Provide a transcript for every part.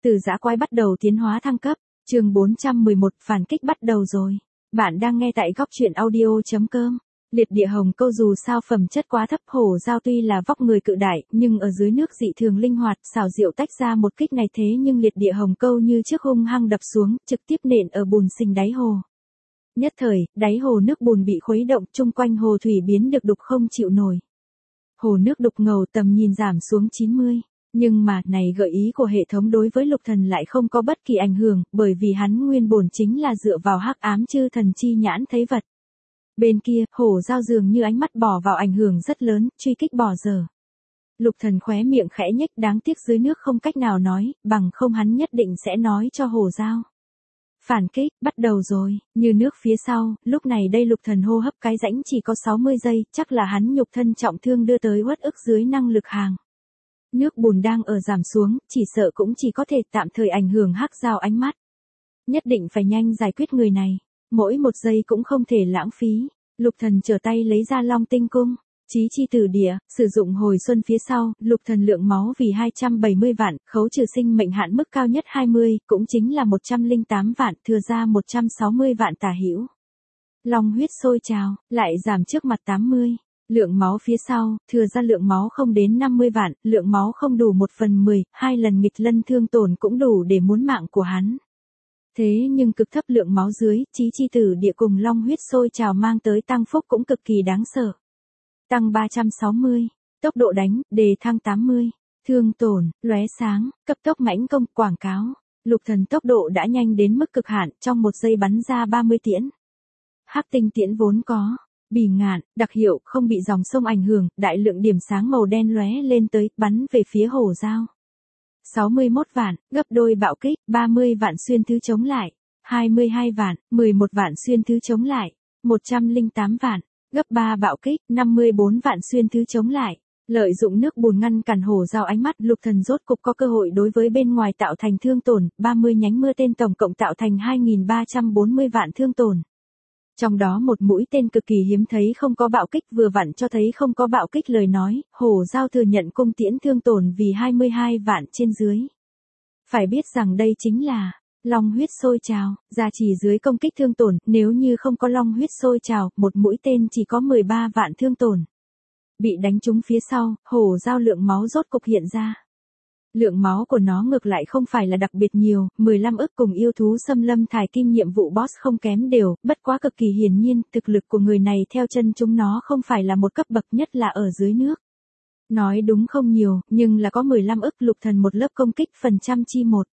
Từ dã quái bắt đầu tiến hóa thăng cấp, chương 411 phản kích bắt đầu rồi. Bạn đang nghe tại góc truyện audio.com. Liệt địa hồng câu dù sao phẩm chất quá thấp, hổ giao tuy là vóc người cự đại, nhưng ở dưới nước dị thường linh hoạt, xảo diệu tách ra một kích này, thế nhưng liệt địa hồng câu như trước hung hăng đập xuống, trực tiếp nện ở bùn xình đáy hồ. Nhất thời, đáy hồ nước bùn bị khuấy động, chung quanh hồ thủy biến được đục không chịu nổi. Hồ nước đục ngầu, tầm nhìn giảm xuống 90. Nhưng mà, này gợi ý của hệ thống đối với Lục Thần lại không có bất kỳ ảnh hưởng, bởi vì hắn nguyên bổn chính là dựa vào hắc ám chư thần chi nhãn thấy vật. Bên kia, hổ giao dường như ánh mắt bỏ vào ảnh hưởng rất lớn, truy kích bỏ dở. Lục Thần khóe miệng khẽ nhếch, đáng tiếc dưới nước không cách nào nói, bằng không hắn nhất định sẽ nói cho hổ giao. Phản kích, bắt đầu rồi, như nước phía sau, lúc này đây Lục Thần hô hấp cái rãnh chỉ có 60 giây, chắc là hắn nhục thân trọng thương đưa tới uất ức dưới năng lực hàng. Nước bùn đang ở giảm xuống, chỉ sợ cũng chỉ có thể tạm thời ảnh hưởng hắc giao ánh mắt. Nhất định phải nhanh giải quyết người này, mỗi một giây cũng không thể lãng phí. Lục Thần trở tay lấy ra Long Tinh Cung, chí chi tử địa, sử dụng hồi xuân phía sau, Lục Thần lượng máu vì 270 vạn, khấu trừ sinh mệnh hạn mức cao nhất 20, cũng chính là 108 vạn, thừa ra 160 vạn tả hữu. Long huyết sôi trào, lại giảm trước mặt 80. Lượng máu phía sau, thừa ra lượng máu không đến 50 vạn, lượng máu không đủ 1/10, 2 lần nghịch lân thương tổn cũng đủ để muốn mạng của hắn. Thế nhưng cực thấp lượng máu dưới, chí chi tử địa cùng long huyết sôi trào mang tới tăng phúc cũng cực kỳ đáng sợ. Tăng 360, tốc độ đánh, đề thăng 80, thương tổn, lóe sáng, cấp tốc mãnh công, quảng cáo. Lục Thần tốc độ đã nhanh đến mức cực hạn, trong một giây bắn ra 30 tiễn. Hắc tinh tiễn vốn có bỉ ngạn, đặc hiệu, không bị dòng sông ảnh hưởng, đại lượng điểm sáng màu đen lóe lên tới, bắn về phía hổ giao. 61 vạn, gấp đôi bạo kích, 30 vạn xuyên thứ chống lại, 22 vạn, 11 vạn xuyên thứ chống lại, 108 vạn, gấp 3 bạo kích, 54 vạn xuyên thứ chống lại. Lợi dụng nước bùn ngăn cản hổ giao ánh mắt, Lục Thần rốt cục có cơ hội đối với bên ngoài tạo thành thương tổn, 30 nhánh mưa tên tổng cộng tạo thành 2340 vạn thương tổn. Trong đó một mũi tên cực kỳ hiếm thấy không có bạo kích, vừa vặn cho thấy không có bạo kích lời nói, hổ giao thừa nhận cung tiễn thương tổn vì 22 vạn trên dưới. Phải biết rằng đây chính là long huyết sôi trào, gia trì dưới công kích thương tổn, nếu như không có long huyết sôi trào, một mũi tên chỉ có 13 vạn thương tổn. Bị đánh trúng phía sau, hổ giao lượng máu rốt cục hiện ra. Lượng máu của nó ngược lại không phải là đặc biệt nhiều, 15 ức cùng yêu thú xâm lâm thải kim nhiệm vụ boss không kém đều, bất quá cực kỳ hiển nhiên, thực lực của người này theo chân chúng nó không phải là một cấp bậc, nhất là ở dưới nước. Nói đúng không nhiều, nhưng là có 15 ức. Lục Thần một lớp công kích phần trăm chi 1.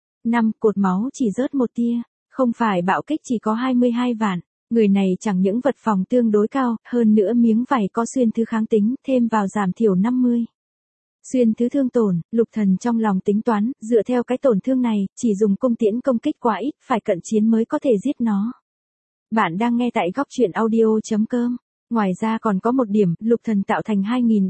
5, cột máu chỉ rớt một tia, không phải bạo kích chỉ có 22 vạn. Người này chẳng những vật phòng tương đối cao, hơn nữa miếng vảy có xuyên thứ kháng tính, thêm vào giảm thiểu 50. Xuyên thứ thương tổn, Lục Thần trong lòng tính toán, dựa theo cái tổn thương này, chỉ dùng cung tiễn công kích quá ít, phải cận chiến mới có thể giết nó. Bạn đang nghe tại góc truyện audio.com. Ngoài ra còn có một điểm, Lục Thần tạo thành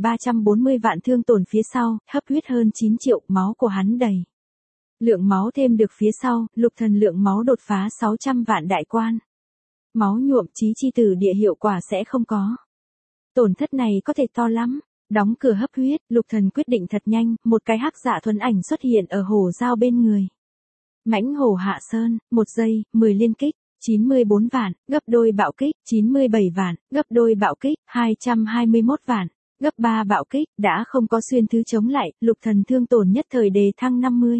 2340 vạn thương tổn phía sau, hấp huyết hơn 9 triệu, máu của hắn đầy. Lượng máu thêm được phía sau, Lục Thần lượng máu đột phá 600 vạn đại quan. Máu nhuộm, chí chi tử địa hiệu quả sẽ không có. Tổn thất này có thể to lắm. Đóng cửa hấp huyết, Lục Thần quyết định thật nhanh, một cái hắc dạ thuần ảnh xuất hiện ở hổ giao bên người. Mãnh hổ hạ sơn, 1 giây, 10 liên kích, 94 vạn, gấp đôi bạo kích, 97 vạn, gấp đôi bạo kích, 221 vạn, gấp 3 bạo kích, đã không có xuyên thứ chống lại, Lục Thần thương tổn nhất thời đề thăng 50.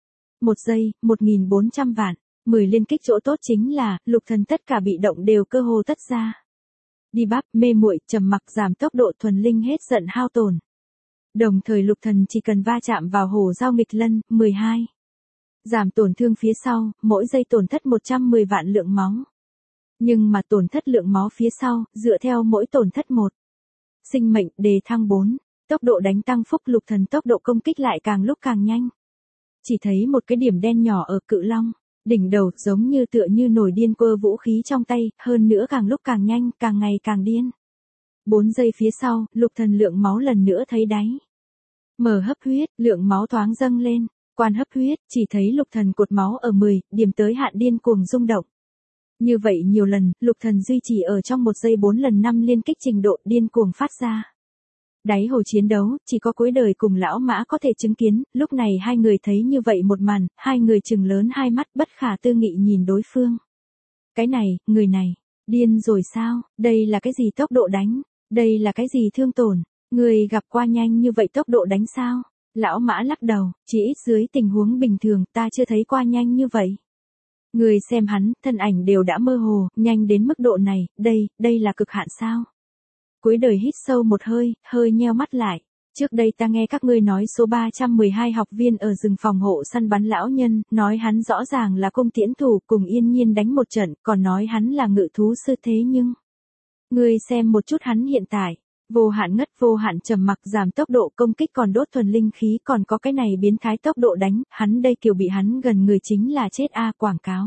1 giây, 1400 vạn, 10 liên kích. Chỗ tốt chính là, Lục Thần tất cả bị động đều cơ hồ tất ra. Đi bắp, mê muội, trầm mặc, giảm tốc độ, thuần linh hết giận hao tổn. Đồng thời Lục Thần chỉ cần va chạm vào hổ giao nghịch lân, 12. Giảm tổn thương phía sau, mỗi giây tổn thất 110 vạn lượng máu. Nhưng mà tổn thất lượng máu phía sau, dựa theo mỗi tổn thất 1. Sinh mệnh, đề thăng 4. Tốc độ đánh tăng phúc. Lục Thần tốc độ công kích lại càng lúc càng nhanh. Chỉ thấy một cái điểm đen nhỏ ở cự long. Đỉnh đầu, giống như tựa như nổi điên cơ vũ khí trong tay, hơn nữa càng lúc càng nhanh, càng ngày càng điên. 4 giây phía sau, Lục Thần lượng máu lần nữa thấy đáy. Mở hấp huyết, lượng máu thoáng dâng lên, quan hấp huyết, chỉ thấy Lục Thần cột máu ở 10, điểm tới hạn điên cuồng rung động. Như vậy nhiều lần, Lục Thần duy trì ở trong 1 giây 4 lần 5 liên kích trình độ điên cuồng phát ra. Đáy hồ chiến đấu, chỉ có Cuối Đời cùng Lão Mã có thể chứng kiến, lúc này hai người thấy như vậy một màn, hai người trừng lớn hai mắt bất khả tư nghị nhìn đối phương. Cái này, người này, điên rồi sao, đây là cái gì tốc độ đánh, đây là cái gì thương tổn, người gặp qua nhanh như vậy tốc độ đánh sao? Lão Mã lắc đầu, chỉ ít dưới tình huống bình thường ta chưa thấy qua nhanh như vậy. Người xem hắn, thân ảnh đều đã mơ hồ, nhanh đến mức độ này, đây là cực hạn sao? Cuối Đời hít sâu một hơi, hơi nheo mắt lại. Trước đây ta nghe các ngươi nói số 312 học viên ở rừng phòng hộ săn bắn lão nhân, nói hắn rõ ràng là cung tiễn thủ cùng Yên Nhiên đánh một trận, còn nói hắn là ngự thú sư thế nhưng. Ngươi xem một chút hắn hiện tại. Vô hạn ngất vô hạn trầm mặc giảm tốc độ công kích còn đốt thuần linh khí còn có cái này biến thái tốc độ đánh, hắn đây kiểu bị hắn gần người chính là chết quảng cáo.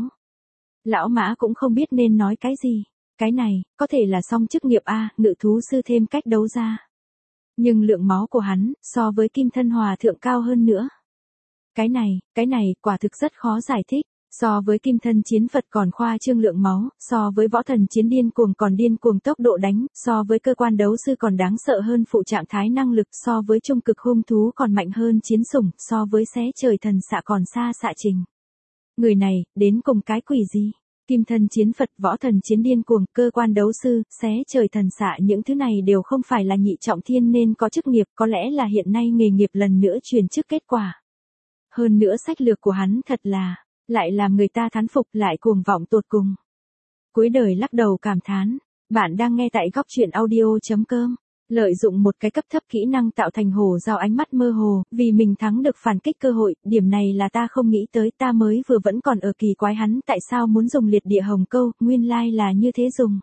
Lão Mã cũng không biết nên nói cái gì. Cái này, có thể là song chức nghiệp ngự thú sư thêm cách đấu ra. Nhưng lượng máu của hắn, so với Kim Thân Hòa Thượng cao hơn nữa. Cái này, quả thực rất khó giải thích. So với Kim Thân Chiến Phật còn khoa trương lượng máu, so với Võ Thần Chiến Điên Cuồng còn điên cuồng tốc độ đánh, so với Cơ Quan Đấu Sư còn đáng sợ hơn phụ trạng thái năng lực, so với Trung Cực Hung Thú còn mạnh hơn chiến sủng, so với Xé Trời Thần Xạ còn xa xạ trình. Người này, đến cùng cái quỷ gì? Kim Thân Chiến Phật, Võ Thần Chiến Điên Cuồng, Cơ Quan Đấu Sư, Xé Trời Thần Xạ những thứ này đều không phải là nhị trọng thiên nên có chức nghiệp, có lẽ là hiện nay nghề nghiệp lần nữa truyền chức kết quả. Hơn nữa sách lược của hắn thật là, lại làm người ta thán phục lại cuồng vọng tột cùng. Cuối Đời lắc đầu cảm thán, bạn đang nghe tại góc truyện audio.com. Lợi dụng một cái cấp thấp kỹ năng tạo thành hổ giao ánh mắt mơ hồ, vì mình thắng được phản kích cơ hội, điểm này là ta không nghĩ tới, ta mới vừa vẫn còn ở kỳ quái hắn tại sao muốn dùng liệt địa hồng câu, nguyên lai là như thế dùng.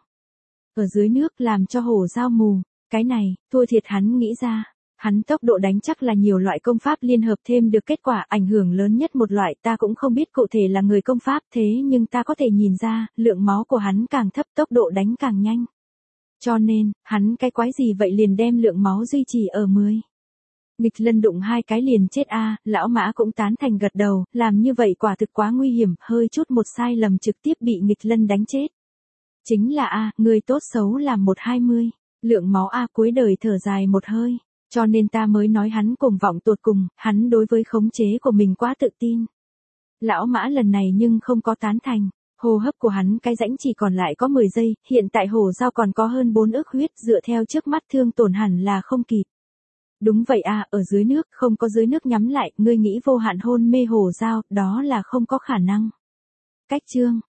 Ở dưới nước làm cho hổ giao mù, cái này, thua thiệt hắn nghĩ ra. Hắn tốc độ đánh chắc là nhiều loại công pháp liên hợp thêm được kết quả ảnh hưởng lớn nhất một loại ta cũng không biết cụ thể là người công pháp thế nhưng ta có thể nhìn ra, lượng máu của hắn càng thấp tốc độ đánh càng nhanh. Cho nên, hắn cái quái gì vậy liền đem lượng máu duy trì ở 10. Nghịch Lân đụng hai cái liền chết Lão Mã cũng tán thành gật đầu, làm như vậy quả thực quá nguy hiểm, hơi chút một sai lầm trực tiếp bị Nghịch Lân đánh chết. Chính là người tốt xấu làm 120, lượng máu Cuối Đời thở dài một hơi. Cho nên ta mới nói hắn cuồng vọng tột cùng, hắn đối với khống chế của mình quá tự tin. Lão Mã lần này nhưng không có tán thành, hô hấp của hắn cái rãnh chỉ còn lại có 10 giây, hiện tại hổ giao còn có hơn 4 ức huyết dựa theo trước mắt thương tổn hẳn là không kịp. Đúng vậy ở dưới nước, không có dưới nước nhắm lại, ngươi nghĩ vô hạn hôn mê hổ giao, đó là không có khả năng. Cách chương